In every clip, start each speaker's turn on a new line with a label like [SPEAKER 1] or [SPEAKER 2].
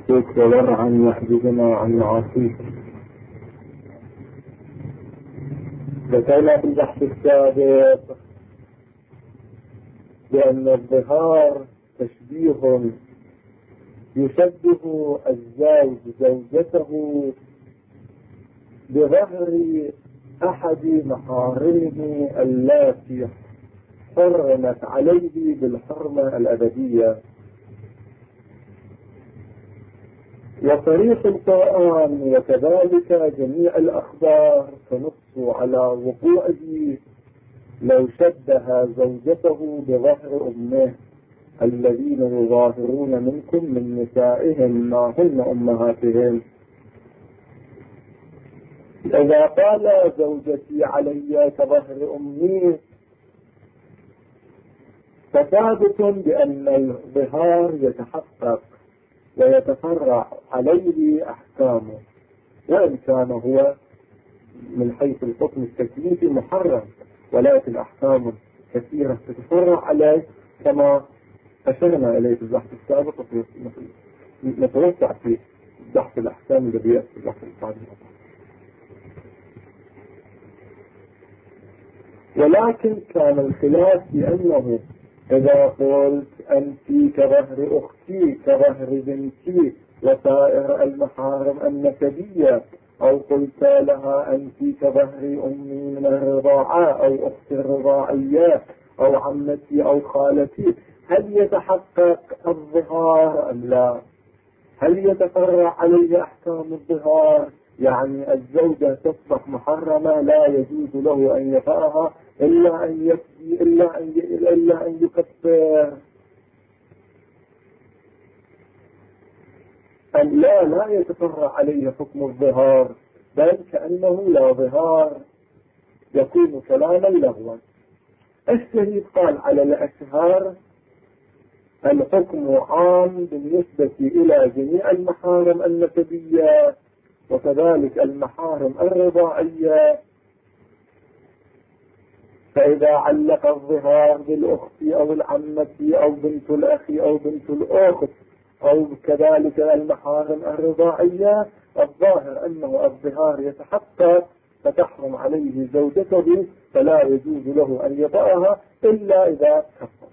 [SPEAKER 1] يعطيك وورعا يحجزنا عن معاصيك. ذكرنا في البحث السابق بأن الظهار تشبيه يشبه الزوج زوجته بظهر أحد محارمه التي حرمت عليه بالحرمة الأبدية. وصريح القرآن وكذلك جميع الأخبار تنص على وقوعه لو شبه زوجته بظهر أمه الذين يظاهرون منكم من نسائهم ما هن أمهاتهم. إذا قال زوجتي علي كظهر أمي فثابت بأن الظهار يتحقق ويتفرع عليه أحكامه، وإن كان هو من حيث الحكم التكليفي محرم، ولكن أحكام كثيرة تتفرع عليه كما أشرنا إليه في البحث السابق نتوسع في بحث الأحكام الذي يأتي في البحث القادم. ولكن كان الخلاف في أنه إذا قلت أنت كظهر أختي كظهر بنتي وسائر المحارم النسبية، أو قلت لها أنت كظهر أمي من الرضاعة أو أختي الرضاعية أو عمتي أو خالتي، هل يتحقق الظهار أم لا؟ هل يتفرع عليه أحكام الظهار؟ يعني الزوجة تصبح محرمة لا يجوز له أن يفعلها إلا أن يكفي إلا أن يكفر، أم لا يتفرع عليه حكم الظهار، بل كأنه لا ظهار يكون كلاما لغوا. الشهيد قال على الأشهار الحكم عام بالنسبة إلى جميع المحارم النسبية وكذلك المحارم الرضاعية، فإذا علق الظهار بالأخت أو العمة أو بنت الأخ أو بنت الأخت أو كذلك المحارم الرضاعية، الظاهر أنه الظهار يتحقق فتحرم عليه زوجته، فلا يجوز له أن يطأها إلا إذا كفر.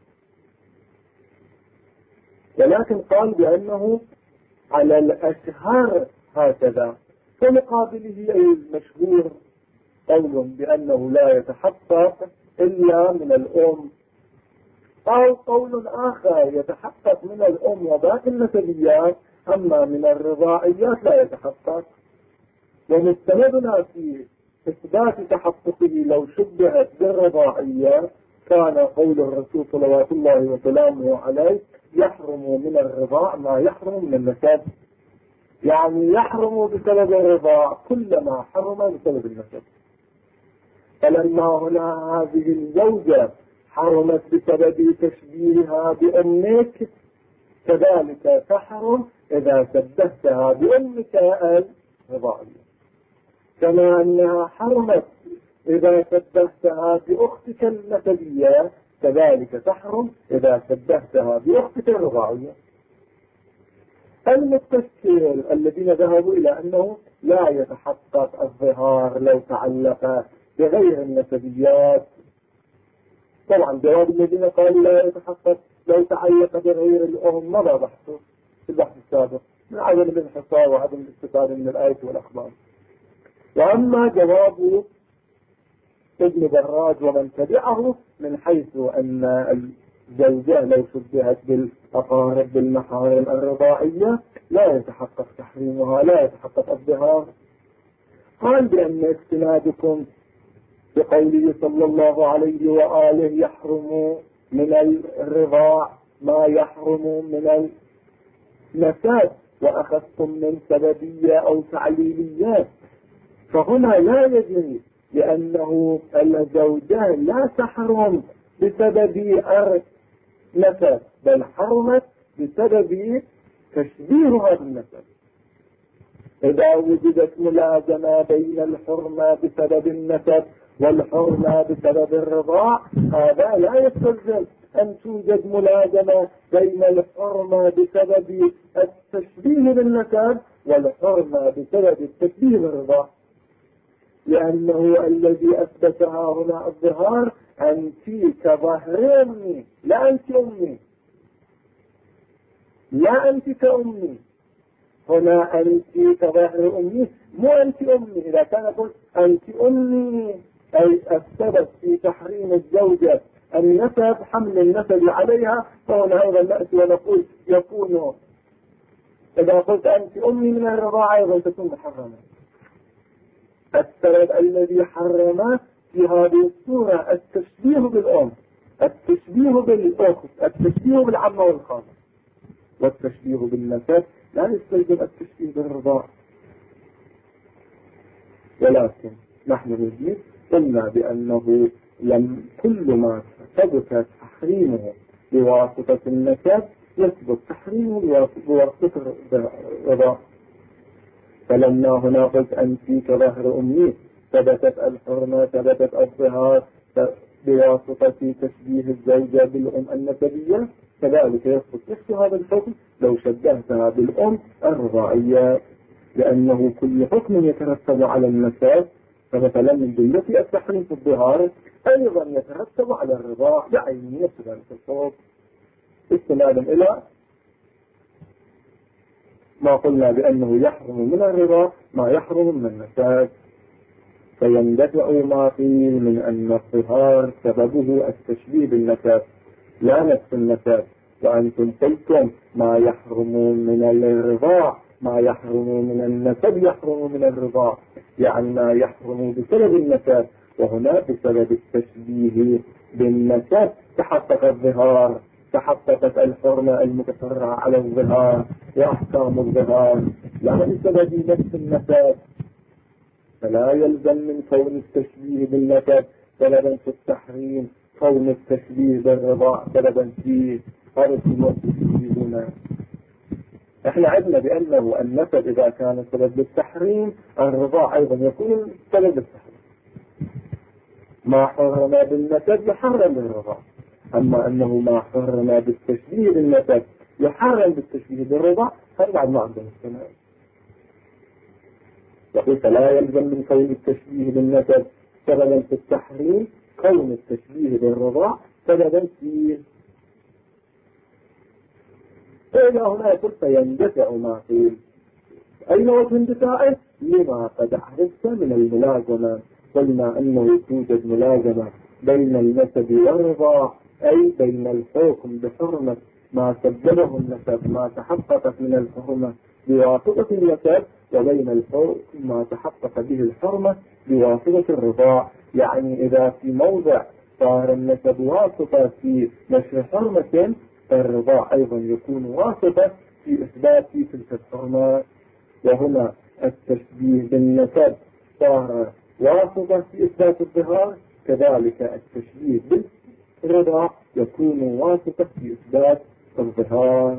[SPEAKER 1] ولكن قال بأنه على الأشهر هكذا، فمقابله أي المشهور قول بأنه لا يتحقق إلا من الأم، أو قول آخر يتحقق من الأم وباقي النسبيات، أما من الرضاعيات لا يتحقق. ومستندنا في إثبات تحققه لو شبهت بالرضاعية كان قول الرسول صلوات الله وسلامه عليه يحرم من الرضاع ما يحرم من النسب، يعني يحرم بسبب الرضاع كل ما حرم بسبب النسب. فلما هنا هذه الزوجة حرمت بسبب تشبيهها بأمك، كذلك تحرم إذا شبهتها بأمك الرضاعية، كما أنها حرمت إذا شبهتها بأختك النسبية، كذلك تحرم إذا شبهتها بأختك الرضاعية. المستشكل الذين ذهبوا إلى أنه لا يتحقق الظهار لو تعلق بغير النسبيات، طبعا جواب الذين قالوا لا يتحقق لو تعلق بغير الأم مضى بحثه في البحث السابق من عدم الانحصار وعدم الاستفادة من الآية والأخبار. وأما جواب ابن دراج ومن تبعه من حيث أن الزوجة لو شبهت بالأقارب بالمحارم الرضاعية لا يتحقق تحريمها، لا يتحقق الظهار. قال بأن استنادكم بقوله صلى الله عليه وآله يحرم من الرضاع ما يحرم من النسب وأخذتم من سببية أو تعليليات، فهنا لا يجري، لأنه الزوجة لا تحرم بسبب النسب بل حرمت بسبب تشبيهها بالنسب. إذا وجدت ملازمة بين الحرمة بسبب النسب والحرمة بسبب الرضاع، هذا لا يستلزم أن توجد ملازمة بين الحرمة بسبب التشبيه بالنسب والحرمة بسبب التشبيه بالرضاع، لأنه الذي أثبتها هنا الظهار أنت كظهر أمي، لا أنت أمي، لا أنت كأمي. هنا أنت كظهر أمي، مو أنت أمي. إذا كان قلت أنت أمي أي السبب في تحريم الزوجة النسب، حمل النسب عليها، فهنا أيضا نأتي ونقول يكون إذا قلت أنت أمي من الرضاعة أيضا تكون محرمة. السبب الذي حرم في هذه الصورة التشبيه بالأم، التشبيه بالأخت، التشبيه بالعمة والخالة، والتشبيه بالنسب لا يستلزم التشبيه بالرضاع. ولكن نحن نجيب قلنا بأنه كل ما ثبت تحريمه بواسطة النسب يثبت تحريمه بواسطة الرضاع. فلما هنا قلت أنت كظهر أمي ثبتت الحرمة، ثبتت الظهار بواسطة تشبيه الزوجة بالأم النسبية، كذلك يثبت نفس هذا الحكم لو شبهتها بالأم الرضاعية، لأنه كل حكم يترتب على النسب، فمثلا من جملة التحريم في الظهار أيضا يترتب على الرضاع بعينه نفس ذلك الحكم، استنادا إلى ما قلنا بأنه يحرم من الرضا ما يحرم من النسب. فيندفع ما قيل من أن الظهار سببه التشبيه بالنسب لا نفس النسب، وأنتم قلتم ما يحرم من الرضا ما يحرم من النسب يحرم من الرضا، يعني ما يحرم بسبب النسب، وهنا بسبب التشبيه بالنسب تحقق الظهار، تحققت الحرمة المتفرعة على الظهار وأحكام الظهار لا بسبب نفس النسب. فلا يلزم من كون التشبيه بالنسب سببا في التحريم كون التشبيه بالرضاع سببا فيه. هذا التشبيه هنا احنا عندنا بأنه النسب إذا كان سبب للتحريم الرضاع أيضا يكون سبب للتحريم. ما حرم بالنسب يحرم بالرضاع، أما أنه ما حرم بالتشبيه بالنسب يحرم بالتشبيه بالرضاع هذا بعد ما عندنا السنة. يقول فلا يلزم من كون التشبيه بالنسب سببا في التحريم كون التشبيه بالرضاع سببا فيه. فإذا هنا يقول فيندفع ما قيل، أين وجه اندفاعه؟ لما قد عرفت من الملازمة. قلنا أنه توجد ملازمة بين النسب والرضاع، أي بين الحكم بحرمة ما سببه النسب ما تحققت من الحرمة بواسطة النسب، وبين الحكم ما تحقق به الحرمة بواسطة الرضاع. يعني إذا في موضع صار النسب واسطة في نشر حرمة، الرضاع أيضا يكون واسطة في إثبات تلك الحرمة. وهنا التشبيه بالنسب صار واسطة في إثبات الظهار، كذلك التشبيه بالرضاع يكون واسطة في إثبات الظهار.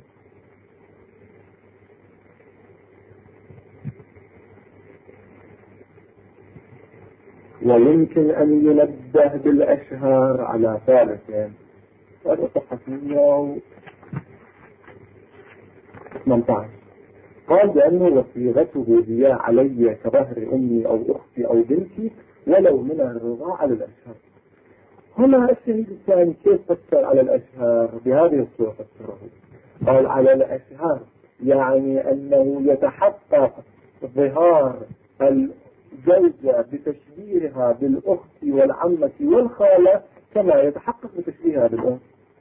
[SPEAKER 1] ويمكن أن ينبه بالأشهار على ثالثين. هذا صفحة 118. قال بأنه وصيغته هي علي كظهر أمي أو أختي أو بنتي ولو من الرضاع على الأشهار. هنا الشهيد الثاني كيف فسر على الأشهار؟ بهذه الصورة فسره، قال على الأشهار يعني أنه يتحقق ظهار الزوجة بتشبيهها بالأخت والعمة والخالة كما يتحقق بتشبيهها بالأم.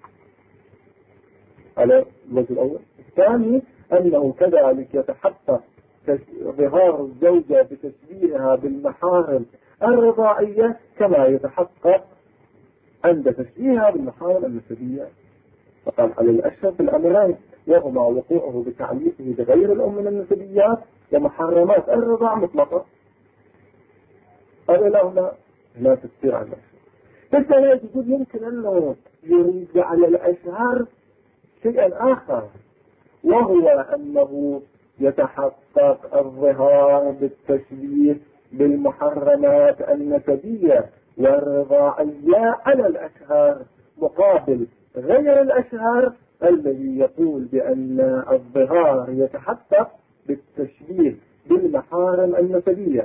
[SPEAKER 1] على الوجه الأول. الثاني أنه كذلك يتحقق ظهار الزوجة بتشبيهها بالمحارم الرضاعية كما يتحقق عند تشبيهها بالمحارم النسبية. فقال على الأشهر في الأمرين، وهما وقوعه بتعليقه بغير الأم من النسبيات ومحرمات الرضاع مطلقة. هذا لا تفسير على الأشهر. بس أنا يقول يمكن أنه يريد على الأشهر شيئا آخر، وهو أنه يتحقق الظهار بالتشبيه بالمحرمات النسبية والرضاعية على الأشهر مقابل غير الأشهر الذي يقول بأن الظهار يتحقق بالتشبيه بالمحارم النسبية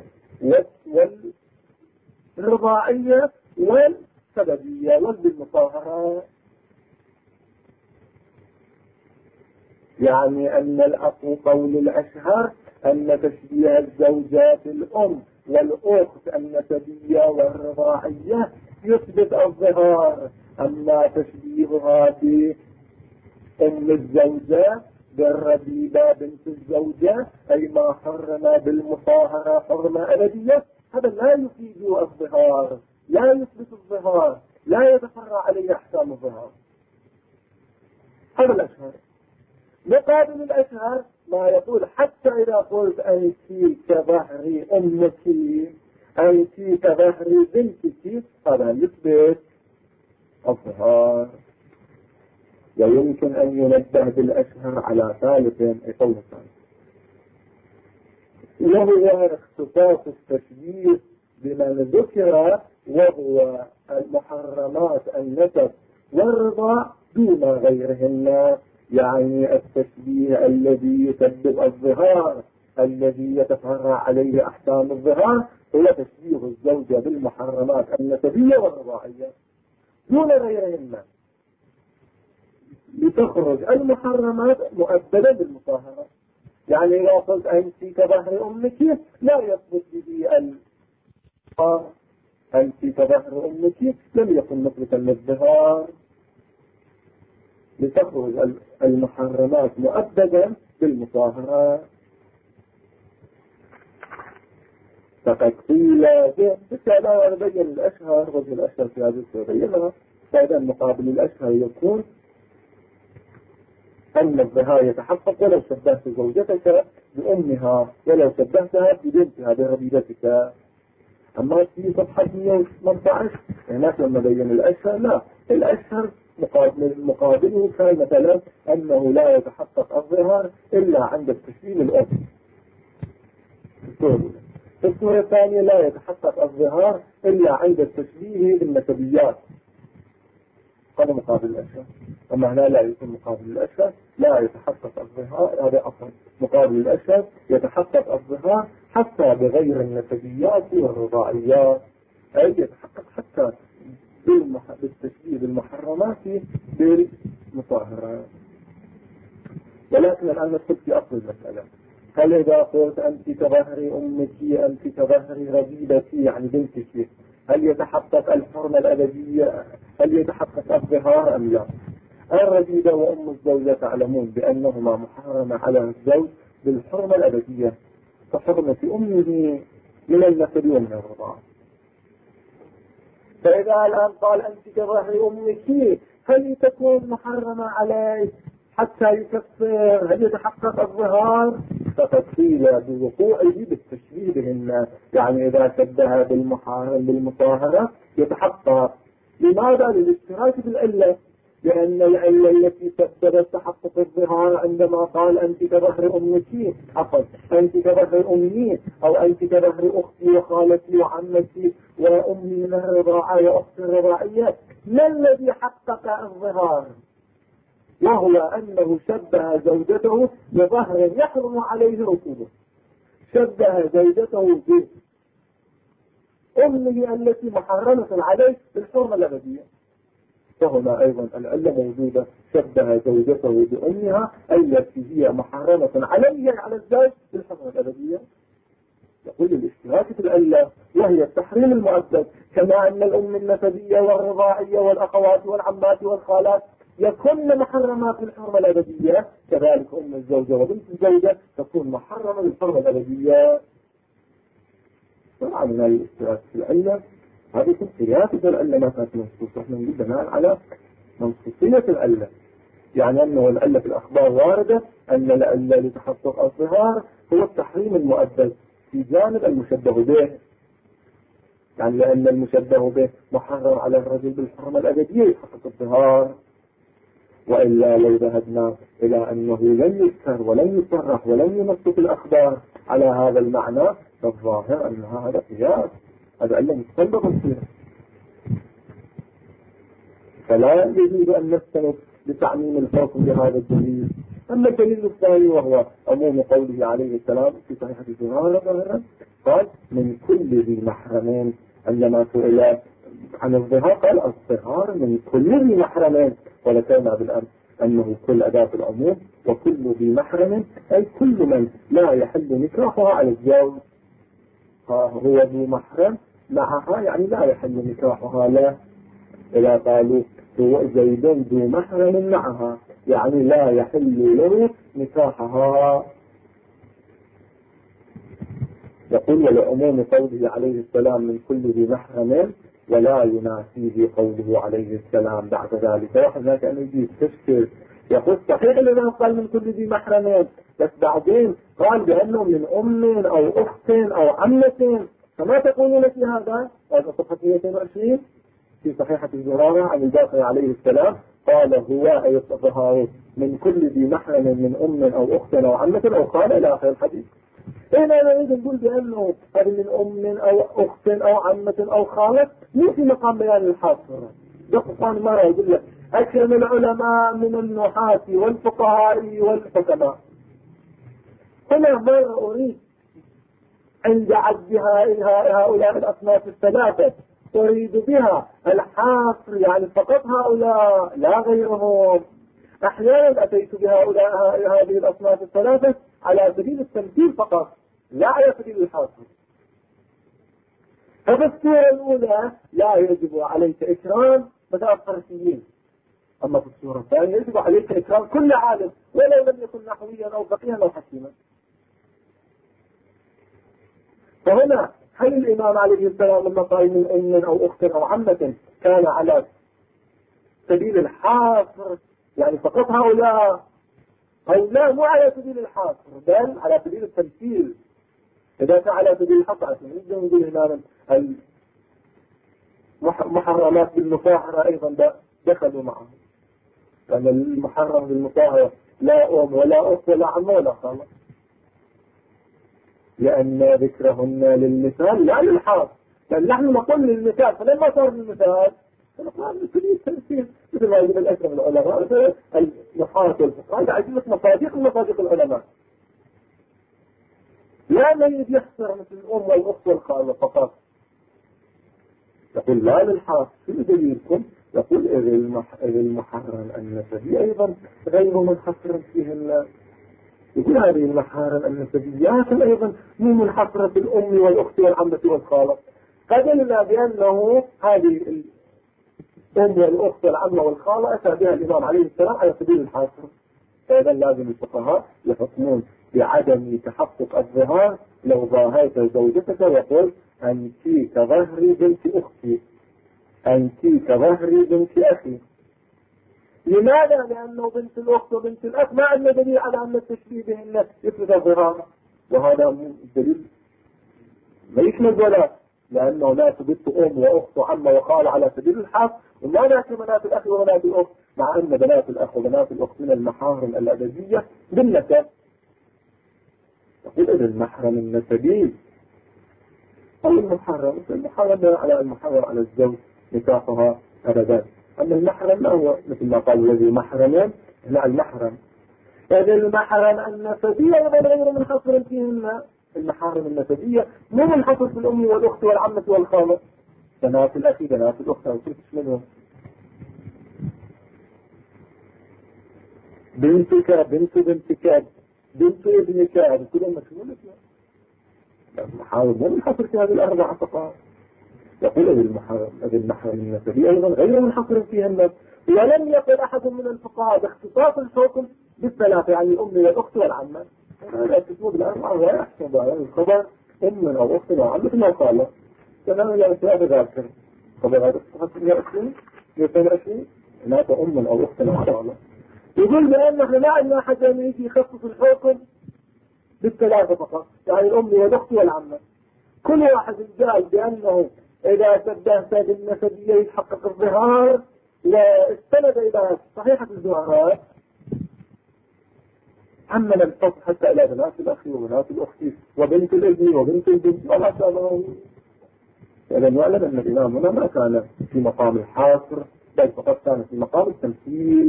[SPEAKER 1] والرضاعية والسببية وبالمصاهرة. يعني أن الأصل قول الأشهر أن تشبيه الزوجات الأم والأخت النسبية والرضاعية يثبت الظهار، أما تشبيهها بأم الزوجة بالربيبة بنت الزوجة أي ما حرم بالمصاهرة حرمة أبدية، هذا لا يفيد الظهار، لا يثبت الظهار، لا يتفرع عليه أحكام الظهار. هذا الأشهر. مقابل الأشهر ما يقول حتى إذا قلت أنت كظهر أمك أنت كظهر بنتك، هذا يثبت الظهار. ويمكن أن ينبه بالأشهر على ثالث أي قول ثالث، وهو اختصاص التشبيه بمن ذكر وهو المحرمات النسب والرضاع دون غيرهن. يعني التشبيه الذي يسبب الظهار الذي يتفرع عليه أحكام الظهار هو تشبيه الزوجة بالمحرمات النسبية والرضاعية دون غيرهن، لتخرج المحرمات مؤبدة بالمصاهرة. يعني إذا قلت أنت كظهر أمك لا يثبت به أنت كظهر أمك لم يكن مثبتا للظهار، لتخرج المحرمات مؤبدا بالمصاهرة. فقد قيل بالتالي نبين الأشهر وجه الأشهر في هذه السورية، فإذا مقابل الأشهر يكون أن الظهار يتحقق ولو شبهت زوجتك بأمها ولو شبهتها ببنتها بربيبتك. أما في صفحة 118 هناك لما بين الأشهر لا، الأشهر مقابله كان مثلا أنه لا يتحقق الظهار إلا عند التشبيه الأم. في الصورة الثانية لا يتحقق الظهار إلا عند التشبيه بالنسبيات، هذا مقابل الأشهر. أما هنا لا يكون مقابل الأشهر لا يتحقق الظهار، هذا أصلا مقابل الأشهر يتحقق الظهار حتى بغير النسبيات والرضاعيات، أي يتحقق حتى بالتشبيه بالمحرمات بالمطهرات. ولكن الآن ندخل في أصل المسألة. هل إذا قلت أنت كظهر أمك أنت كظهر ربيبتي يعني بنتك، هل يتحقق الحرمة الأبدية؟ هل يتحقق الظهار أم لا؟ الربيبة وأم الزوجة تعلمون بأنهما محرمة على الزوج بالحرمة الأبدية كحرمة أمه من النسب ومن الرضاعة. فإذا الآن قال أنت كظهر أمك هل تكون محرمة عليك حتى يكفر؟ هل يتحقق الظهار؟ فقد قيل بوقوعه بالتشبيه بهن، يعني إذا شبه بالمحارم بالمطاهرة يتحقق. لماذا؟ للاشتراك بالعلة، لأن العلة التي سببت تحقق الظهار عندما قال أنت كظهر أمك أنت كظهر أمي أو أنت كظهر أختي وخالتي وعمتي وأمي من الرضاعة وأختي الرضاعية، ما الذي حقق الظهار؟ وهو أنه شبه زوجته بظهر يحرم عليه ركوبه، شبه زوجته بأمه التي محرمة عليه بالحرمة الأبدية. فهنا أيضا العلة موجودة، شبه زوجته بأمها التي هي محرمة عليه على الزوج بالحرمة الأبدية. يقول الاشتراك في العلة وهي التحريم المؤبد، كما أن الأم النسبية والرضاعية والأخوات والعمات والخالات يكون محرمات بالحرمة الأبدية، كذلك أم الزوجة وبنت الزوجة تكون محرمة بالحرمة الأبدية. طبعا من الاشتراك في العلة هذه قياسة العلة ما كانت منصوصة، احنا نريد بناء على منصوصية العلة، يعني أنه العلة في الأخبار واردة أن العلة لتحقق الظهار هو التحريم المؤبد في جانب المشبه به، يعني لأن المشبه به محرم على الرجل بالحرمة الأبدية يحقق الظهار. وإلا لو ذهبنا إلى أنه لم يذكر ولم يصرح ولم ينص في الأخبار على هذا المعنى، فالظاهر أن هذا قياس، هذا علة مستنبط فيه. فلا يجوز أن نستند لتعميم الحكم بهذا الدليل. أما الدليل الثاني وهو عموم قوله عليه السلام في صحيحة الظهار قال من كل ذي محرمين، عندما سئل عن الظهار قال الظهار من كل ذي محرمين، ولكن بالأمس أنه كل أداة العموم وكل ذي محرم أي كل من لا يحل نكاحها على الزوج، هو ذو محرم معها يعني لا يحل نكاحها له. إذا قالوا هو زيد ذو محرم معها يعني لا يحل له نكاحها. يقول ولعموم قوله عليه السلام من كل ذي محرم ولا ينافيه قوله عليه السلام بعد ذلك. واحد هناك أن يجي يستفسر يقول صحيح الإمام قال من كل ذي محرم، بس بعدين قال بأنه من أم أو أخت أو عمة، فما تقولون في هذا؟ هذا صفحة 220 في صحيحة الزهارة عن الباقر عليه السلام قال هو أي الظهار من كل ذي محرم من أم أو أخت أو عمة أو قال إلى آخر الحديث. هنا نريد نقول بأنه هذه من أم أو أخت أو عمة أو خالة مو في مقام بيان الحاصر. دقيقا مرة يقول لك أكرم العلماء من النحاة والفقهاء والحكماء. هنا مرة أريد عند عدها هؤلاء الأصناف الثلاثة أريد بها الحاصر يعني فقط هؤلاء لا غيرهم. أحيانا أتيت بهؤلاء هذه الأصناف الثلاثة على سبيل التمثيل فقط لا على سبيل الحاصر. ففي الصورة الأولى لا يجب عليك إكرام مثلا الفرسيين، أما في الصورة الثانية يجب عليك إكرام كل عالم ولو لم يكن نحويا أو فقيها أو حكيما. فهنا هل الإمام عليه السلام لما قال من أم أو أخت أو عمة كان على سبيل الحاصر يعني فقط هؤلاء، أو لا مو على سبيل الحاصر بل على سبيل التمثيل؟ إذا كان على سبيل الحصر نقدر نقول هنا المحرمات بالمصاهرة أيضا دخلوا معه، لأن المحرم بالمصاهرة لا أم ولا أخت ولا عم ولا خالة، لأن ذكرهن للمثال لا للحاصر. لأن نحن نقول للمثال فلما صار للمثال فنقول بسبيل التمثيل مثل ما يقول الأكثر من العلماء النحاة والفقهاء هذا عجيبة مصادق العلماء، لا نريد يحصر مثل الأم والأخت والخالة فقط. يقول لا للحاصر. شو دليلكم؟ يقول إذ المحرم النسبي أيضا غير منحصر فيهن. يقول هذه المحارم النسبيات أيضا مو منحصرة في الأم والأخت والعمة والخالة. قدلنا بأنه هذه الأم والأخت والعمة والخالة أتى بها الإمام عليه السلام على سبيل الحاصر. فإذا لازم الفقهاء يحكمون بعدم تحقق الظهار لو ظاهرت زوجتك وقل أنت كظهر بنت أختي، أنت كظهر بنت أخي. لماذا؟ لأنه بنت الأخت وبنت الأخ ما عندنا دليل على أن التشبيه بهن يفرض الظهار، وهذا دليل ما يشمل ولا، لأنه لا تبت أم وأخت وعمة وخالة على سبيل الحق، وما نأتي بنات الأخ وبنات الأخت، مع أن بنات الأخ وبنات الأخت من المحارم الأدبية بالنسب. يقول إذا المحرم النسبي أو المحرم على المحرم على الزوج نكاحها أبدا. أما المحرم ما هو مثل ما قال الذي محرم لا المحرم. هذا المحرم النسبية غير منحصر فيهن. المحارم النسبية مو منحصر في الأم والأخت والعمة والخالة، بنات الأخ بنات الأخت أو كيف منهم، بنتك بنت بنتك بنت ابنك كلهم مشمولة. المحارم مو منحصر في هذه الأربعة فقط. يقول هذه المحرم النسبية أيضا غير منحصر فيها الناس. ولم يقل أحد من الفقهاء باختصاص الحكم بالثلاثة يعني الأم والأخت والعمة. هذا تسمى بالأربعة ولا يحسب على الخبر أم أو أخت أو عمة ما قال. كما يعني في هذا ذاكر خبر هذا صفحة 120 هناك أم أو أخت أو عمة. يقول بأن نحن ما عندنا أحد يجي يخصص الحكم بالثلاثة فقط يعني الأم والأخت والعمة. كل واحد قال بأنه إذا تبدأت بالنسبية يتحقق الظهار واستند إلى صحيحة الزهرات عمل الفصل حتى إلى بنات الأخ وبنات الأخت وبنت الابن وبنت البنت وما شاء الله. إذا يعلم أن الإمام هنا ما كان في مقام الحاصر بل فقط كانت في مقام التمثيل.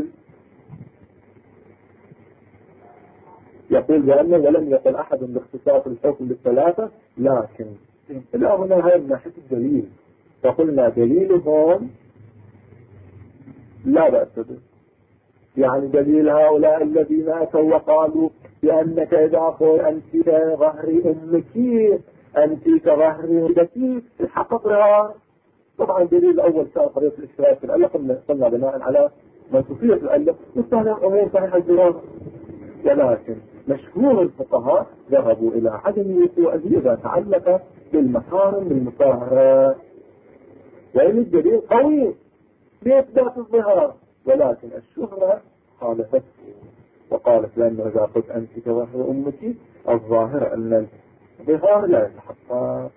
[SPEAKER 1] يقول بأنه ولم يقل أحد باختصاص الحكم بالثلاثة، لكن إلى هنا هاي من ناحية الدليل، فقلنا دليلهم لا بأس به. يعني دليل هؤلاء الذين أتوا وقالوا بأنك إذا قل أنت كظهر أمك أنت كظهر والدتي الحق ظهار. طبعا الدليل الأول كان قضية الاشتراك في الألة، قلنا بناء على منطقية الألة، والثاني الأمور صحيح الجواب. ولكن مشهور الفقهاء ذهبوا إلى عدم وقوعه إذا تعلق بالمحارم المطهرة، وإن الدليل قوي بإثبات الظهار، ولكن الشهرة خالفته وقالت لأنه إذا قلت أنت كظهر أمك الظاهر أن الظهار لا يتحقق.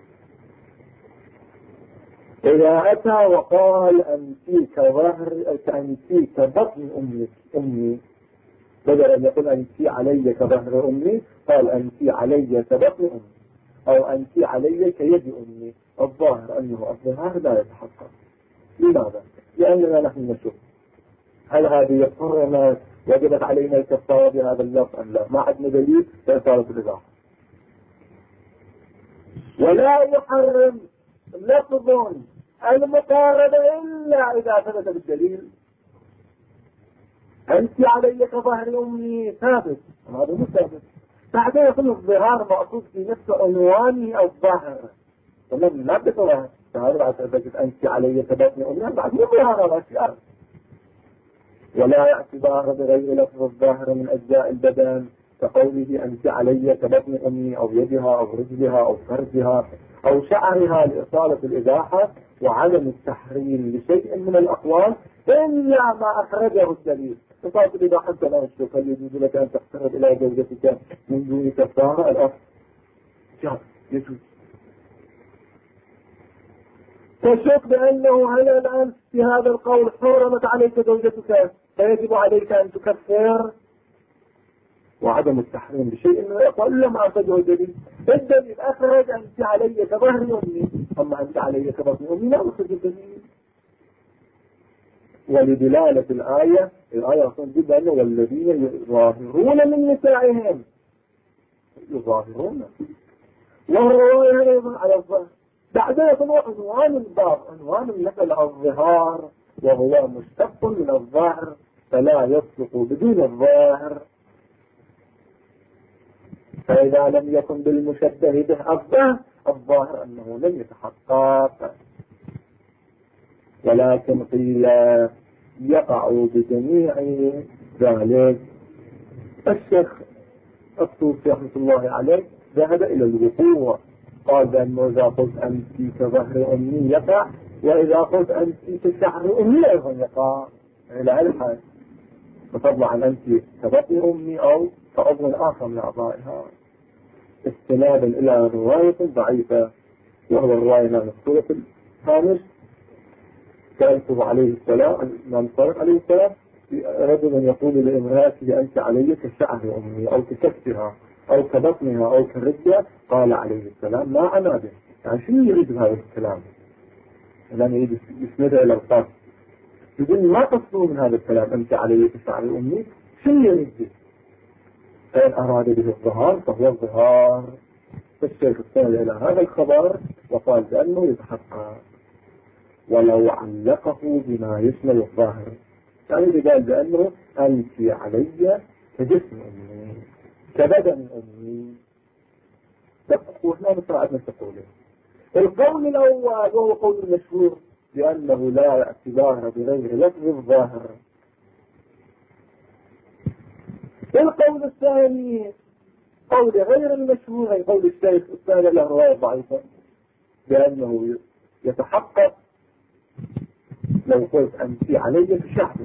[SPEAKER 1] إذا أتى وقال أنت كظهر أنت كبطن أمي، بدل أن يقول أنت علي كظهر أمي قال أنت علي كبطن أمي، أو أنت علي كيد أمي، الظاهر أنه الظهار لا يتحقق. لماذا؟ لأننا نحن نشوف هل هذه الحرمات وجبت علينا الكفارة بهذا اللفظ أم لا؟ ما عندنا دليل فإثارة الإباحة. ولا يحرم لفظ المقارنة إلا إذا ثبت بالدليل. أنت علي كظهر أمي ثابت، هذا مو ثابت. بعدين يكون الظهار مقصود في نفس عنوانه الظاهر، ومن لا بظهر فهذا بعد ثبت أنت علي كبطن أمي بعد مو ظهار هذا أشياء. ولا اعتبار بغير لفظ الظاهر من أجزاء البدن كقوله أنت علي كبطن أمي أو يدها أو رجلها أو فرجها أو شعرها لإصالة الإباحة وعدم التحريم لشيء من الأقوال إلا ما أخرجه الدليل. إصالة الإباحة لا يشوف هل يجوز لك أن تقترب إلى زوجتك من دون كفارة؟ الأصل جاء يجوز. تشك بأنه هل الآن في هذا القول حرمت عليك زوجتك فيجب عليك أن تكفر، وعدم التحريم بشيء انه يقول الا ما ارتجه الدليل. الدليل اخرج انت علي كظهر امي، اما انت علي كبطن امي لا اخرج الدليل. ولدلالة الآية اصلا جدا انه والذين يظاهرون من نسائهم يظاهرون، وهو ايضا على الظهر. بعدين يكون عنوان الباب عنوان المسألة الظهار، وهو مشتق من الظاهر فلا يصدق بدون الظاهر. فإذا لم يكن بالمشبه به الظاهر أنه لم يتحقق. ولكن قيل يقع بجميع ذلك. الشيخ الطوسي رحمة الله عليه ذهب إلى الوقوع، قال بأنه إذا قلت أنت كظهر أمي يقع، وإذا قلت أنت كشعر أمي أيضا يقع إلى الحد، فطبعا عن أنت كبطن أمي أو كعضو آخر من أعضائها، استنادا إلى رواية ضعيفة، وهو الرواية من سورة الخامس كأنتم عليه السلام الإمام صادق عليه السلام رجل يقول لامرأته أنت علي كشعر أمي أو ككفها أو كبطنها أو كرجها، قال عليه السلام ما أنا به. يعني شنو يريد هذا الكلام؟ لأن يريد يسندها إلى القصد، يقول ما تصدوا من هذا الكلام أنت علي كشعر أمي، شنو يريد به؟ فإن أراد به الظهار فهو الظهار. فالشيخ استند إلى هذا الخبر وقال بأنه يتحقق ولو علقه بما يشمل الظاهر. يعني قال بأنه أنت علي كجسم أمي كبدن أمي. وإحنا مصاعدنا تقوله القول الأول وهو قول المشهور بأنه لا اعتبار بغير لفظ الظاهر. القول الثاني قول غير المشهور، أي قول الشيخ الثاني له رواية ضعيفة بأنه يتحقق لو قلت أنت علي كشعر.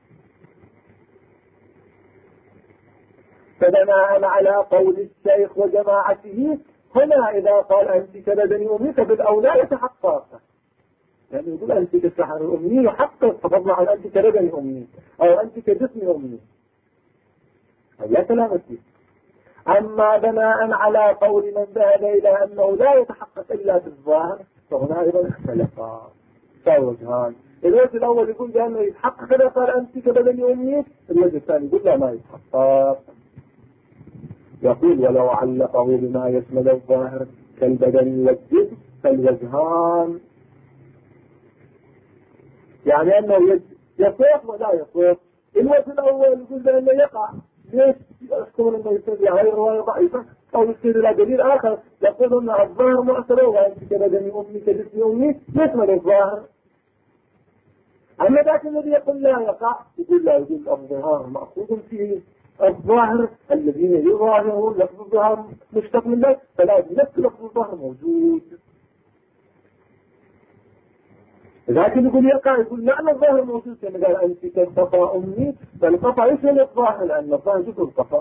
[SPEAKER 1] فبناء على قول الشيخ وجماعته هنا إذا قال أنت كبدن أمي فبالأولى يتحقق، يعني يقول أنت كشعر أمي يحقق، فضلا عن أنت كبدن أمي أو أنت كجسم أمي، لا كلام فيه. أما بناء على قول من ذهب إلى أنه لا يتحقق إلا بالظاهر فهنا أيضا اختلفا. فوجهان الوجه الأول يقول بأنه يتحقق إذا قال أنت كبدن أمي، الوجه الثاني يقول لا ما يتحقق. يقول ولو علقه بما يشمل الظاهر كالبدن والجسم فالوجهان، يعني أنه يصيح ولا يصيح. الوجه الأول يقول بأنه يقع، ليش يحكم أنه يصير غير رواية ضعيفة أو يصير إلى دليل آخر يقول أن الظاهر مؤثر وأنت كبدن أمي كجسم أمي يشمل الظاهر. أما ذاك الذي يقول لا يقع يقول لا، يقول الظهار مأخوذ فيه الظاهر الذين يظاهرون لفظ الظهر مشتق من ذلك، فلا نفس لفظ الظهر موجود. لكن يقول يقع، يقول معنى الظاهر موجود كما قال أنت كالقفا أمي، فالقفا يشمل الظاهر لأن الظاهر جزء القفا.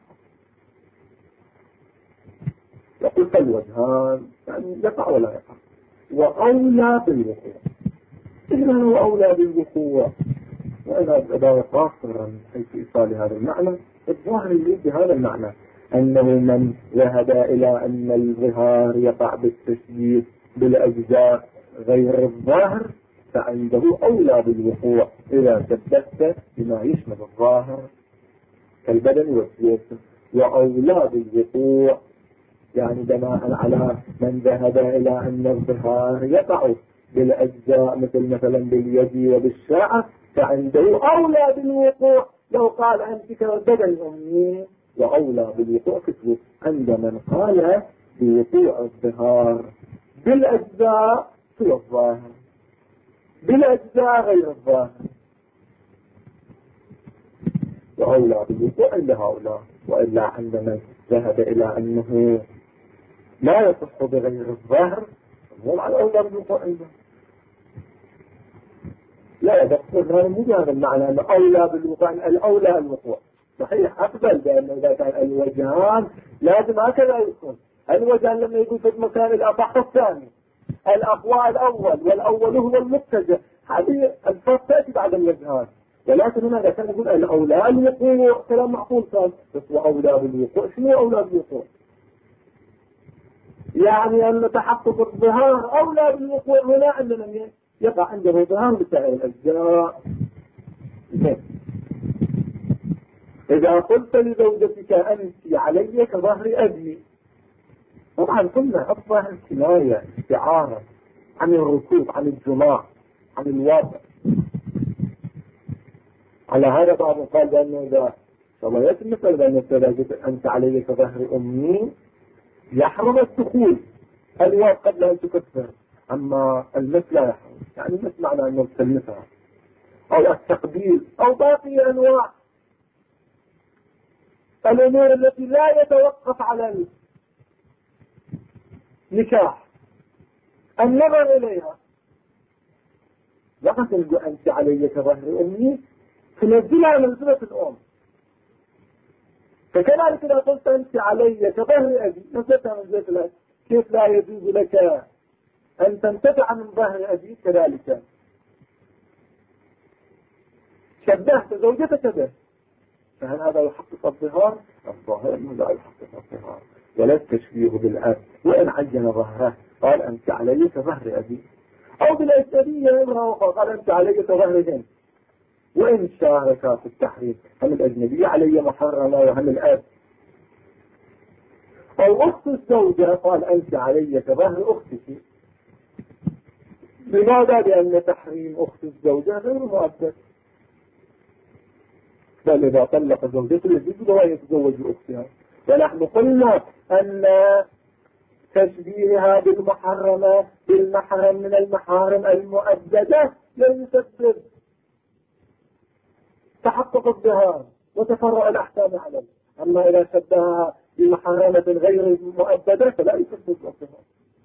[SPEAKER 1] يقول فالوجهان يعني يقع ولا يقع. وأولى بالوقوع، إنه أولى بالوقوع، وأنا أداء قاصرا من حيث إيصال هذا المعنى. الظاهر يريد بهذا المعنى أنه من ذهب إلى أن الظهار يقع بالتشبيه بالأجزاء غير الظاهر فعنده أولى بالوقوع إذا شبهت بما يشمل الظاهر كالبدن والجسم، وأولى بالوقوع يعني بناء على من ذهب إلى أن الظهار يقع بالأجزاء مثلا باليد وبالشعر فعنده أولى بالوقوع. لو قال أنت كالبدن أمي وأولى بالوقوع كتبه عند من قال بوقوع الظهار بالأجزاء في الظاهر بالأجزاء غير الظاهر، وأولى بالوقوع عند هؤلاء. وإلا عند من ذهب إلى أنه لا يصح بغير الظاهر هو على الأولى بالوقوع عنده. لا يدخل هذا مجرد المعنى أن أولى بالوقوع، الأولى الوقوع صحيح أقبل بأنه إذا كان الوجهان لازم هكذا يكون. الوجهان لما يكون في المكان الأصح الثاني الأقوى الأول والأول هو المتجه، هذه الفرق تأتي بعد الوجهان. ولكن هنا إذا كان يقول الأولى الوقوع كلام معقول كان، بس وأولى بالوقوع شنو أولى بالوقوع؟ يعني أن تحقق الظهار أولى بالوقوع هنا عندنا يقع عنده ظهار بسائر الأجزاء. إذا قلت لزوجتك أنت علي كظهر أبي، طبعا قلنا الظهر كناية استعارة عن الركوب عن الجماع عن الواقع. على هذا بعض قال بأنه إذا صليت مثل بأن أنت علي كظهر أمي يحرم الدخول الواقع قبل أن تكفر، أما المس لا يحرم، يعني المس معنى أنه تلمسها أو التقبيل أو باقي أنواع الأمور التي لا يتوقف على النكاح النظر إليها. لا تقول أنت علي كظهر أمي تنزلها منزلة الأم، فكذلك إذا قلت أنت علي كظهر أبي نزلتها منزلة الأب. كيف لا يجوز لك أن تنتفع من ظهر أبي؟ كذلك شبهت زوجتك به، فهل هذا يحقق الظهار؟ الظاهر أنه لا يحقق الظهار ولا التشبيه بالأب. وإن عين ظهره قال أنت علي كظهر أبي، أو بالأجنبية امرأة قال أنت علي كظهر هند، وإن شارك في التحريم هم الأجنبية علي محرمة وهم الأب. أو أخت الزوجة قال أنت علي كظهر أختك. لماذا؟ لأن تحريم أخت الزوجة غير مؤثر، بل إذا طلق زوجته يجوز له أن يتزوج أختها. ونحن قلنا أن تشبيهها بالمحرمة بالمحرم من المحارم المؤبدة لن يسبب تحقق الظهار وتفرع الأحكام عليه. أما إذا شبهها بمحرمة غير مؤبدة فلا يسبب الظهار.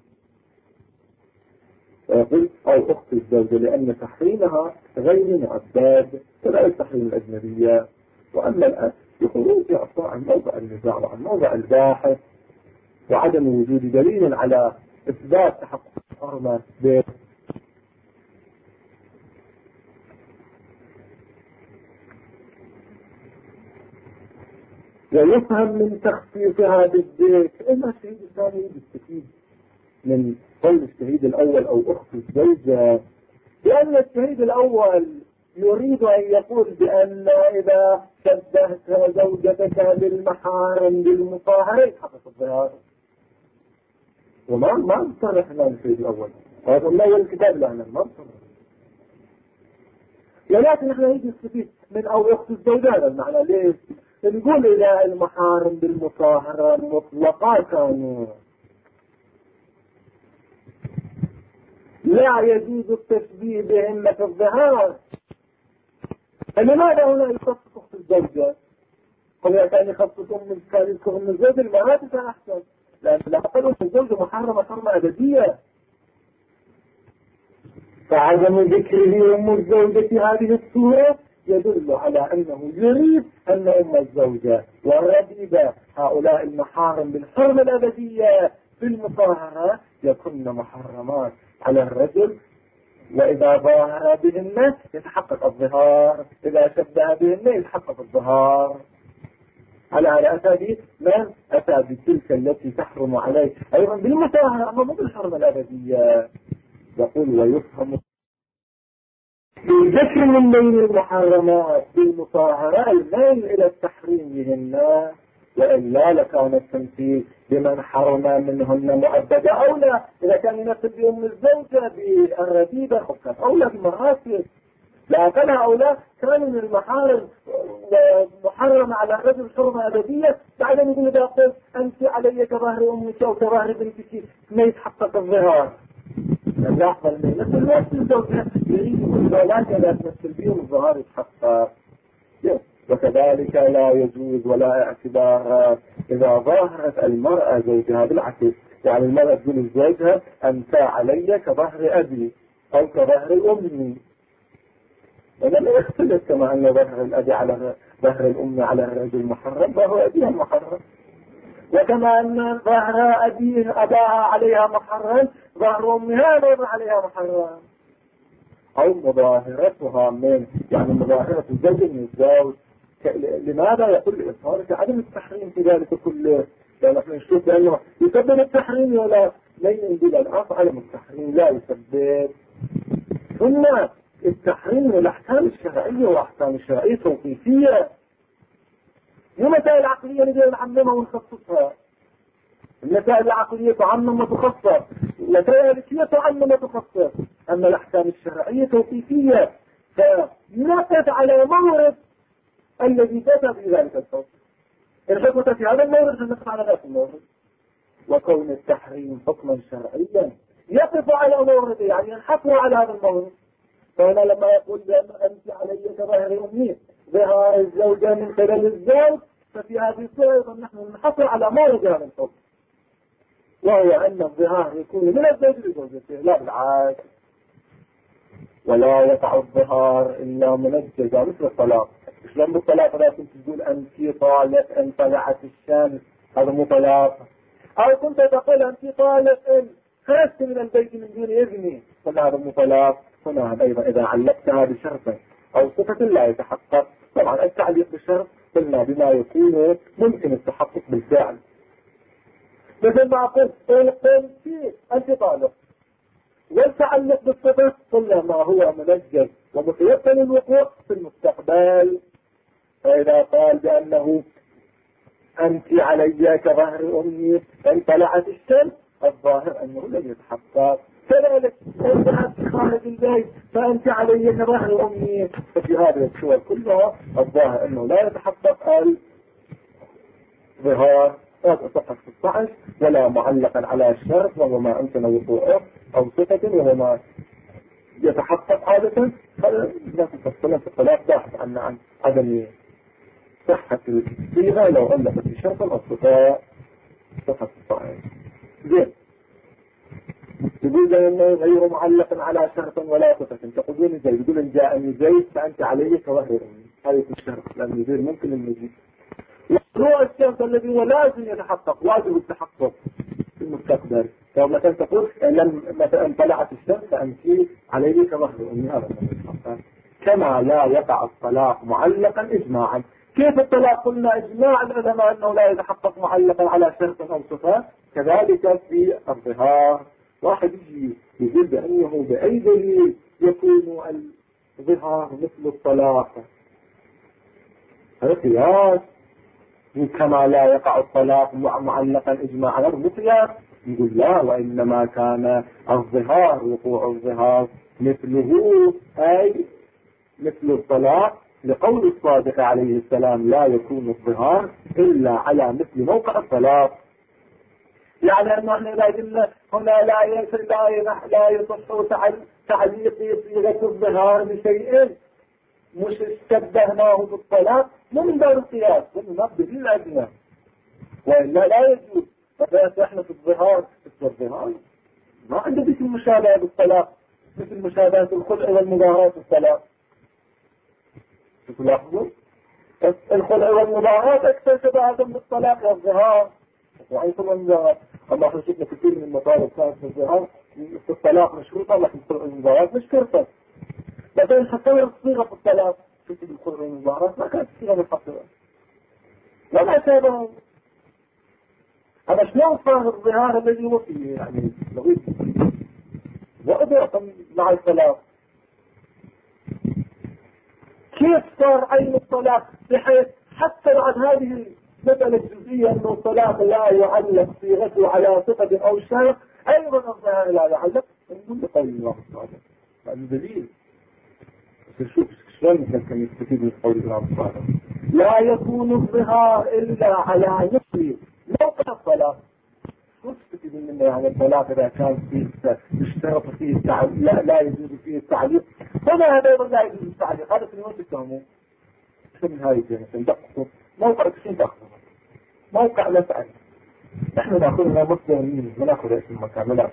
[SPEAKER 1] ويقول أو أخت الزوجة لأن تحريمها غير مؤبد فلا تحريم الأجنبية. وأما الآن بخروج أصلا عن موضع النزاع وعن موضع الباحث وعدم وجود دليل على إثبات تحقق الحرمة به، ويفهم من تخصيصها بالذكر إما الشهيد الثاني يستفيد من قول الشهيد الأول أو أخت الزوجة لأن الشهيد الأول يريد أن يقول بأن إذا شبهت زوجتك بالمحارم بالمطهر يتحقق الظهار. وما نصرح لنا الشهيد الأول، هذا الله الكتاب لنا ما نصرح. ولكن احنا نيجي نستفيد من أو أخت الزوجات المعنى ليش؟ نقول إذا المحارم بالمطهر مطلقا كانوا لا يجوز التشبيه بهن في الظهار، فلماذا هنا يخصص أخت الزوجة؟ قل كان يخصص كان يذكر أم الزوج المرات كان أحسن، لأن لا تقول أم الزوجة محرمة حرمة أبدية، فعدم ذكره أم الزوجة في هذه الصورة يدل على أنه يريد أن أم الزوجة والربيبة هؤلاء المحارم بالحرمة الأبدية في المطهرة يكن محرمات على الرجل، وإذا ظاهر بهن يتحقق الظهار، إذا شبه بهن يتحقق الظهار. على أساس من أتى بتلك التي تحرم عليه أيضا بالمطهرة أما مو بالحرمة الأبدية. يقول ويفهم بالذكر من بين المحرمات بالمطهرة الميل إلى التحريم بهن، وإلا لكان التمثيل بمن حرم منهن مؤبدا أولى. إذا كان يمثل بأم الزوجة بالربيبة كان أولى بمراتب، لكن هؤلاء كانوا من المحارم محرم على الرجل حرمة أبدية، بعدين يقول إذا قلت أنت علي كظهر أمك أو كظهر بنتك ما يتحقق الظهار. اللحظة اللي مثل الوقت الزوجة يريد كل ذلك لا تمثل بهم الظهار يتحقق. وكذلك لا يجوز ولا اعتبار إذا ظاهرت المرأة زوجها بالعكس، يعني المرأة تقول لزوجها أنت علي كظهر أبي أو كظهر أمي، ولم يختلف كما أن ظهر الأبي على ظهر الأم على الرجل محرم فهو أبيها محرم، وكما أن ظهر أباها عليها محرم ظهر أمها أيضا عليها محرم، أو مظاهرتها من يعني مظاهرة الزوج من الزوج. لماذا يقول الإصرار عدم التحريم في ذلك كله؟ لأن نحن نشوف بأنه يسبب التحريم ولا لين يقول الأصل عدم التحريم لا يسبب. ثم التحريم والأحكام الشرعية وأحكام الشرعية توقيفية، مو مسائل عقلية نقدر نعممها ونخصصها. المسائل العقلية تعمم وتخصص، المسائل الفكرية تعمم وتخصص، أما الأحكام الشرعية توقيفية فنقف على مورد الذي ثبت في ذلك الحكم. الحكم في هذا المورد فنقف على ذلك المورد، وكون التحريم حكما شرعيا يقف على مورد يعني ينحصر على هذا المورد. فهنا لما يقول بأن أنت علي كظهر أمي ظهار الزوجة من خلال الزوج، ففي هذه الصورة نحن ننحصر على مورد هذا الحكم، وهو أن الظهار يكون من الزوج لزوجته لا بالعكس. ولا يقع الظهار إلا منجزة مثل الطلاق. شلون بالطلاق لا كنت تقول أنت طالق إن طلعت الشمس، هذا مو طلاق. أو كنت تقول أنت طالق إن خرجت من البيت من دون إذني، قلنا هذا مو طلاق. هنا أيضا إذا علقتها بشرط أو صفة لا يتحقق، طبعا التعليق بالشرط قلنا بما يكون ممكن التحقق بالفعل، مثل ما أقول طلق فيه أنت طالق، والتعلق بالصفة قلنا ما هو منجز ومتيقن الوقوع في المستقبل. فإذا قال بأنه أنت علي كظهر أمي إن طلعت الشمس، الظاهر أنه لم يتحقق. كذلك إن ذهبت خارج البيت فأنت علي كظهر أمي، ففي هذه الصور كلها الظاهر أنه لا يتحقق الظهار. صفحة 16 ولا معلقا على الشرط وهو ما أمكن وقوعه أو صفة وهو ما يتحقق عادة. هذا لا تفصل في الطلاق باحث عن عدم صحة الصيغة لو علقت في شرط أو صفة. صفحة 16 زين يقول أنه غير معلق على شرط ولا صفة. تقولون زيد، يقول إن جاءني زيد فأنت علي كظهر أمي، هذا الشرط لأن زيد ممكن المجيء. هو الشرط الذي هو لازم يتحقق، واجب التحقق في المستقبل. لو مثلا تقول لم مثلا طلعت الشمس فأنت علي كظهر أمي، هذا كما لا يقع الطلاق معلقا إجماعا. كيف الطلاق؟ قلنا إجماع العلماء أنه لا يتحقق معلقا على شرط أو صفة، كذلك في الظهار واحد يجي يقول بأنه بأي دليل يكون الظهار مثل الطلاق، هذا قياس. كما لا يقع الطلاق معلقا إجماعا مثله، يقول لا، وإنما كان الظهار، وقوع الظهار مثله أي مثل الطلاق، لقول الصادق عليه السلام لا يكون الظهار إلا على مثل موقع الطلاق. يعني أنه احنا إذا قلنا هنا لا يصح تعليق صيغة الظهار بشيء مش استبدهناه بالطلاق، مو من باب القياس، من باب دليل عندنا، وإلا لا يجوز. فبقى احنا في الظهار ما عنده مثل مشابهة بالطلاق، مثل مشابهة الخلع والمظاهرات بالطلاق. تلاحظوا الخلع والمظاهرات أكثر شبهة بالطلاق والظهار، وحيث المظاهرات. أما احنا شفنا كثير من المطالب كانت في الظهار في الطلاق مشروطة، لكن الخلع والمظاهرات مش شرطة. بعدين حطينا الصيغة في الطلاق في الخلع والمظاهرات ما كانت الصيغة بالحقيقة، ولا شابه. هذا شلون صار الظهار الذي هو فيه يعني لغيب وأضعف مع الطلاق؟ كيف صار عين الطلاق بحيث حتى بعد هذه المسألة الجزئية أن الطلاق لا يعلق صيغته على صفة أو شرط، أيضا الظهار لا يعلق من قول الله تعالى. هذا دليل. شوف شلون كان يستفيد من قول الله تعالى لا يكون الظهار إلا على مثل موقع الطلاق. شو تستفيد منه؟ يعني الطلاق إذا كان فيه يشترط فيه لا يجوز فيه التعليق، فما هذا أيضا لا يجوز التعليق. هذا في الوقت الثاني من هاي الجنة دققوا موقع كشين تأخذه موقع مسألة. نحن نأخذها مصدر مين؟ ما نأخذ اسم المكان، ما نأخذ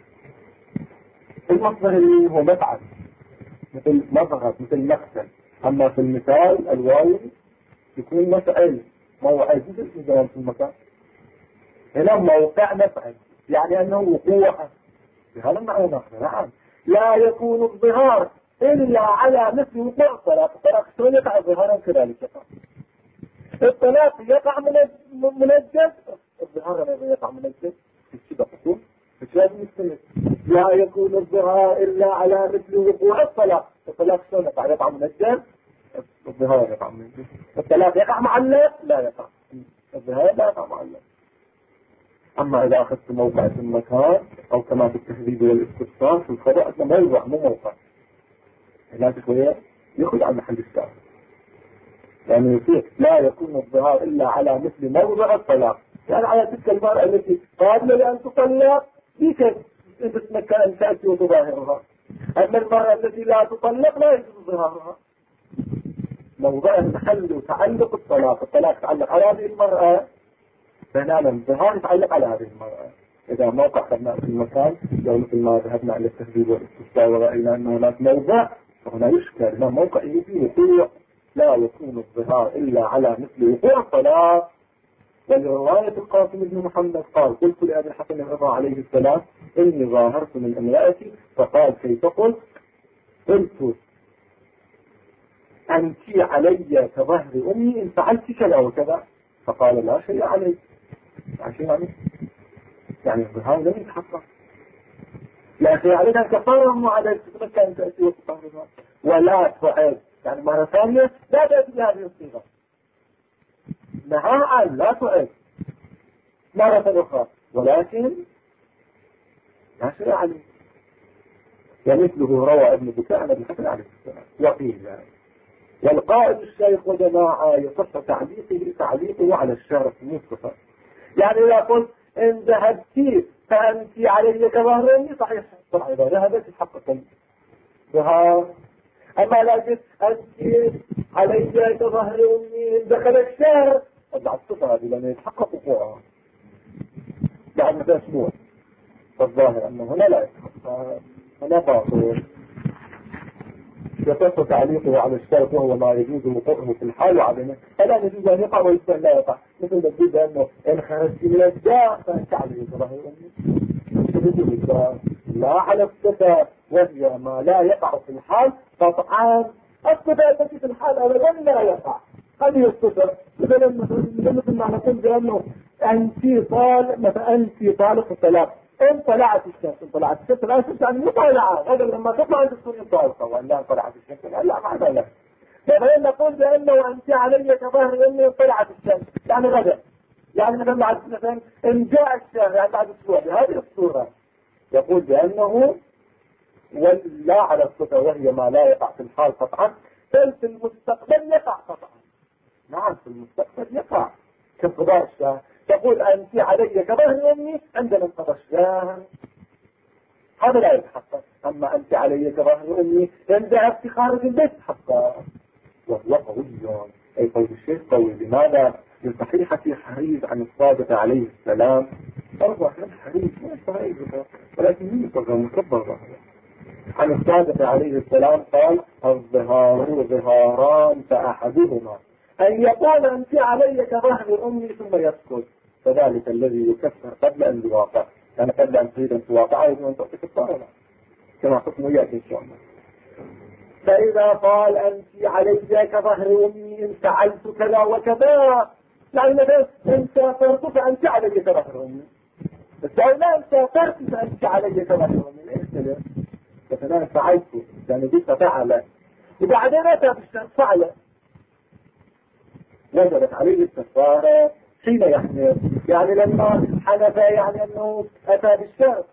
[SPEAKER 1] المصدر اللي هو مفعل، مثل مظهر مثل مقتل. أما في المثال الواو يكون مفعل موعد مثل في المكان. هنا موقع مفعل يعني أنه وقوع، بهذا المعنى نأخذ. نعم لا يكون الظهار إلا على مثل وقوع الطلاق. الطلاق شلون يقع الظهار كذلك يقع. الطلاق يقع منجز، الظهار يقع منجز في الشبه حكم. لا يكون الظهار إلا على مثل وقوع الطلاق. الطلاق شلون يقع منجز، الظهار يقع منجز. الطلاق يقع معلق، لا يقع الظهار، لا يقع معلق. أما إذا أخذت موقع في المكان أو كما في التهذيب والاستفسار في الخبر أنه موضع مو موقع، هناك شوية يخرج عن محل الشاهد. يعني يصير لا يكون الظهار إلا على مثل موضع الطلاق، يعني على تلك المرأة التي قابلة لأن تطلق بك أنت تتمكن أن تأتي وتظاهرها. أما المرأة التي لا تطلق لا يجوز ظهارها. موضع محل تعلق الطلاق تعلق على هذه المرأة، فهنا الظهار يتعلق على هذه المرأة. إذا موقع خدنا في المكان لو مثل ما ذهبنا إلى التهذيب والاستفسار ورأينا أن هناك موضع، فهنا يشكل هنا موقع يجي وقوع لا يكون الظهار إلا على مثل وقوع الطلاق. ولرواية القاسم بن محمد قال قلت لأبي الحسن الرضا عليه السلام إني ظاهرت من امرأتي، فقال كيف قلت؟ قلت أنت علي كظهر أمي إن فعلت كذا وكذا، فقال لا شيء عليك. يعني الظهار لم يتحقق، لا شيء عليك كفارة مو عليك تتمكن أن تأتي وتطهرها ولا تعد. يعني مرة ثانية لا تأتي بهذه الصيغة، نهى لا تعد مرة أخرى، ولكن لا شيء عليك. ومثله روى ابن بكاء عن ابي الحسن عليه السلام وقيل ذلك. والقائل الشيخ وجماعة يصح تعليقه على الشرط مصطفى. يعني إذا قلت إن ذهبتي فأنت علي كظهر أمي صحيح، إذا ذهبت تحقق ظهار. أما لا قلت أنت علي كظهر أمي إن دخل الشهر أضع الصفة هذه لأنه يتحقق وقوعها بعد مدى أسبوع. فالظاهر أنه هنا لا يتحقق، هنا باطل. يصح تعليقه على الشرط وهو ما يجوز وقوعه في الحال وعدمه، فلا يجوز أن يقع ويجوز لا يقع. مثل ما تقول أنه إن خرجت من الدار فأنت علي كظهر أمي، لا على الصفة وهي ما لا يقع في الحال قطعا. الصفة التي في الحال أبدا لا يقع، هذه الصفة. مثل ما نقول بأنه أنت طالق الطلاق، إن طلعت الشمس لا شمس يعني مطالعة، هذا لما تطلع عند تكون طالقة، وإن طلعت الشمس لا معنى له. فبين نقول بأنه أنت علي كظهر أمي طلعت الشمس يعني غدا، يعني مثلا إن جاء الشهر يعني بعد أسبوع بهذه الصورة يقول بأنه ولا على الصفة، وهي ما لا يقع في الحال قطعا بل في المستقبل يقع قطعا. نعم في المستقبل يقع كانقضاء الشهر، تقول أنت علي كظهر أمي عندما انقضى الشهر، هذا لا يتحقق. أما أنت علي كظهر أمي إن ذهبت خارج البيت تحقق، وهو قوي. أي قول الشيخ قوي. لماذا؟ للصحيحة حريز عن الصادق عليه السلام، أربع حريز ما يستغيب ولكن مين يصدر مكبر عن الصادق عليه السلام قال الظهار ظهاران فأحدهما أن يقول أنت علي كظهر أمي ثم يسكت، فذلك الذي يكفر قبل أن يواقع، يعني قبل أن تريد أن توافع يجب أن تعطيك الطاولة كما حكمه يأتي إن شاء الله. فإذا قال أنت علي كظهر أمي إن فعلت كذا وكذا، يعني مثلا إن سافرت فأنت علي كظهر أمي، بس لا إن سافرت فأنت علي كظهر أمي لا يختلف. مثلا فعلت يعني بيت فعل وبعدين أتى بالشرط فعل، وجبت عليه الكفارة حين يحمل، يعني لما حنف يعني أنه أتى بالشرط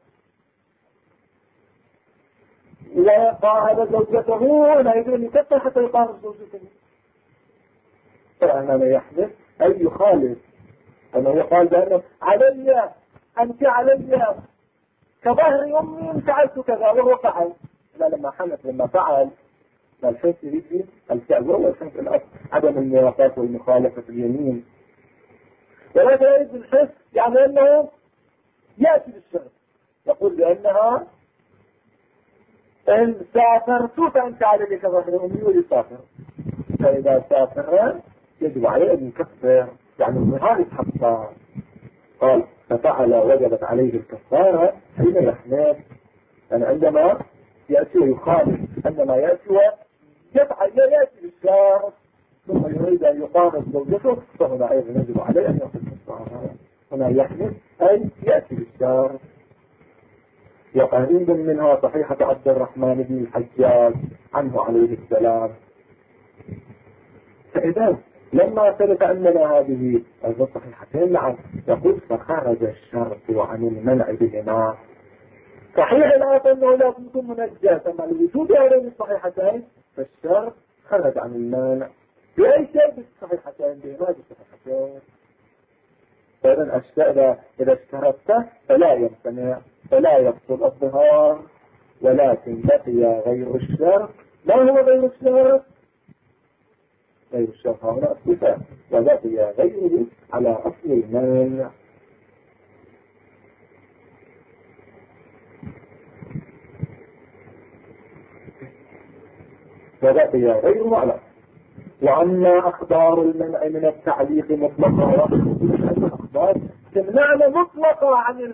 [SPEAKER 1] وقاهد زوجته لا يدري أن يكفر حتى يقاهد زوجته، فأنا يحمل أي يخالف أنه يقال بأنه علي أنت علي كظهر أمي فعلت كذا وهو فعل، لا لما حنف لما فعل الحنف يجي الفعل وهو الحنف الأصل عدم الموافقة والمخالفة في اليمين، ولكن يجب الحنف يعني أنه يأتي بالشرط يقول بأنها إن سافرت فأنت علي كظهر أمي ويسافر، فإذا سافر يجب عليه أن يكفر يعني الظهار يتحقق. قال ففعل وجبت عليه الكفارة حين يحمل، يعني عندما يأتي ويخالف، عندما يأتي ويفعل يأتي بالشرط ثم يريد أن يقامل زوجته فهنا أيضا يجب عليه أن يأتي الكفارة، هنا يحمل أي يأتي بالشرط. وقريب منها صحيحة عبد الرحمن بن الحجاج عنه عليه السلام. فإذا لما ثبت أننا هذه الصحيحتين نعم يقول فخرج الشرط عن المنع بهما. صحيح الآن أنه لا يكون منجز، أما لوجود هذين الصحيحتين فالشرط خرج عن المنع بأي شيء بالصحيحتين بهما بالصحيحتين. فإذا اشترطت فلا يمتنع فلا يبطل الظهار، ولكن بقي غير الشرط. ما هو غير الشرط؟ غير الشرط هنا الصفة، وبقي غيره على أصل المانع. وبقي غيره على. وأما أخبار المنع من التعليق مطلقة الأخبار تمنعنا مطلقة عن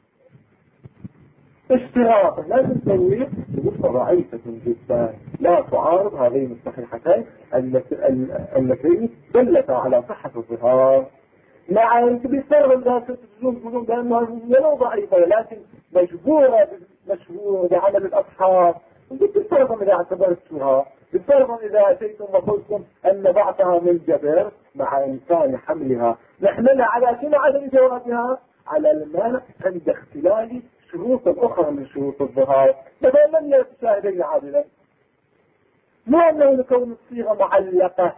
[SPEAKER 1] الاشتراط، لازم تسوي بصفة ضعيفة جدا لا تعارض هذين الصحيحتين اللتين دلتا على صحة الظهار. مع أن بيستغرب ذات الجنود يقولون بأنها ولو ضعيفة لكن مجبورة بعمل الأصحاب. بيستغرب إذا اعتبرتها، بيستغرب إذا أتيتم وقلتم أن بعضها من جبر مع إمكان حملها نحملها على شنو عدم جوابها على المانع عند اختلال شروط أخرى من شروط الظهار. مثلا لم يتشاهدين عادلا مو أنه لكون الصيغة معلقة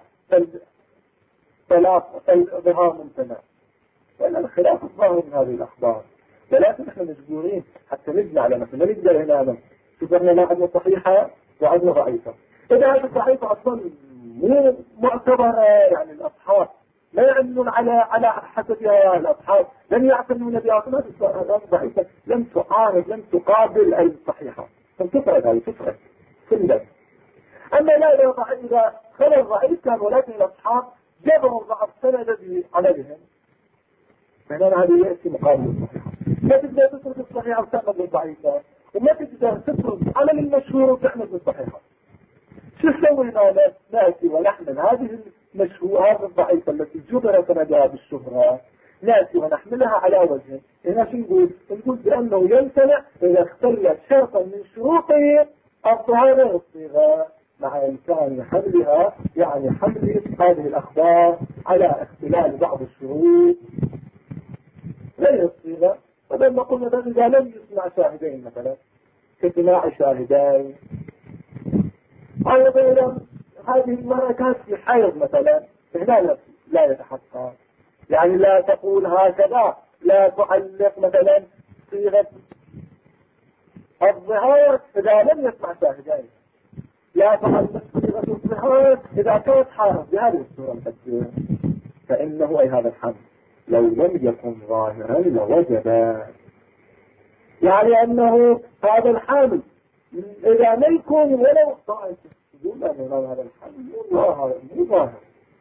[SPEAKER 1] فالظهار ممتنع، وإن الخلاف الظاهر من هذه الأخبار. ولكن نحن مجبورين حتى نجمع على مثلا نقدر هنا شوف احنا ما عندنا صحيحة وعندنا ضعيفة. إذا هذه الضعيفة أصلا مو معتبرة، يعني الأصحاب لا يعلمون على حسبها، الأصحاب لم يعتمدون بها، هذه ضعيفة لم تعارض لم تقابل الصحيحة، فتفرد هذه تفرد كلها. أما لا إذا خلى الضعيف كان ولكن الأصحاب جبروا ضعف سند عليهم، فهنا هذه يأتي مقابل الصحيحة. ما تقدر تترك الصحيحة وتعمل بالضعيفة، وما تقدر تترك عمل المشهور وتعمل بالصحيحة. شو نسوي نأتي ونحمل هذه المشهور هذه الضعيفة التي جبر سندها بالشهرة نأتي ونحملها على وجه. هنا شو نقول؟ نقول بأنه يمتنع إذا اختلت شرطا من شروطه الطهارة والصيغة، مع إمكان حملها، يعني حمل هذه الأخبار على اختلال بعض الشروط غير الصيغة. فلما قلنا مثلا إذا لم يسمع شاهدين مثلا كسماع شاهدين، أو مثلا هذه المرأة كانت في حيض مثلا، هنا لا يتحقق. يعني لا تقول هكذا، لا تعلق مثلا صيغة الظهار إذا لم يسمع شاهدين، لا تعلق صيغة الظهار إذا كانت حائض بهذه الصورة التكبير. فإنه أي هذا الحمل لو لم يكن ظاهرا لوجب، يعني أنه هذا الحمل إذا ما يكون ولو ضعيف يقول أنه هذا الحمل مو ظاهر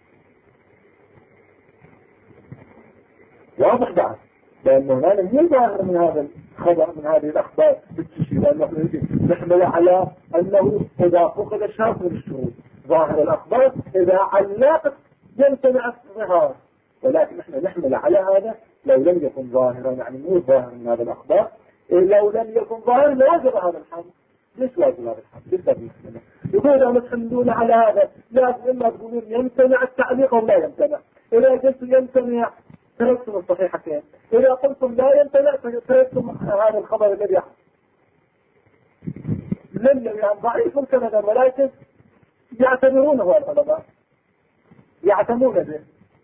[SPEAKER 1] واضح بعد، لأنه هذا مو ظاهر من هذا الخبر، من هذه الأخبار بالتشيء، لأنه نحمل على أنه إذا فقد شرط من الشروط ظاهر الأخبار إذا علقت يمتنع الظهار، ولكن نحن نحمل على هذا لو لم يكن ظاهرا، يعني مو ظاهر من هذا الأخبار. لو لم يكن ظاهر لوجب هذا الحمل. ليش واجب هذا الحمل؟ ليش لازم نحمله؟ يقول أنا تحملون على هذا، لازم إما تقولون يمتنع التعليق أو لا يمتنع. إذا قلتم يمتنع تركتم الصحيحتين، إذا قلتم لا يمتنع تركتم هذا الخبر الذي لم يعني ضعيف كذا، ولكن يعتبرونه العلماء، يعتمون به.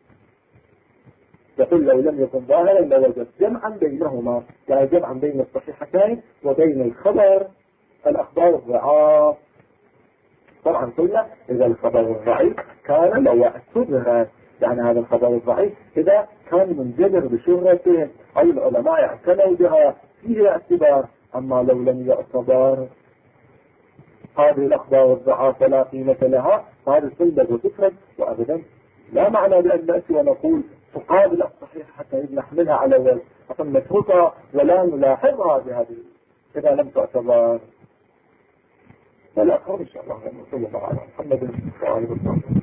[SPEAKER 1] يقول لو لم يكن ظاهرا لوجد جمعا بينهما، يعني جمعا بين الصحيحتين وبين الخبر الأخبار الضعاف. طبعا قلنا إذا الخبر الضعيف كان لو اعتبر، يعني هذا الخبر الضعيف إذا كان منجبر بشهرته أو العلماء اعتنوا بها فيه اعتبار. أما لو لم يعتبر هذه الأخبار الضعاف لا قيمة لها، فهذه تنبذ وتفرد، وأبدا لا معنى بأن نأتي ونقول تقابل الصحيح حتى نحملها على وجه ثم نتركها ولا نلاحظها بهذه إذا لم تعتبر. فلا أخر إن شاء الله صلى الله على محمد وعلى آله وسلم.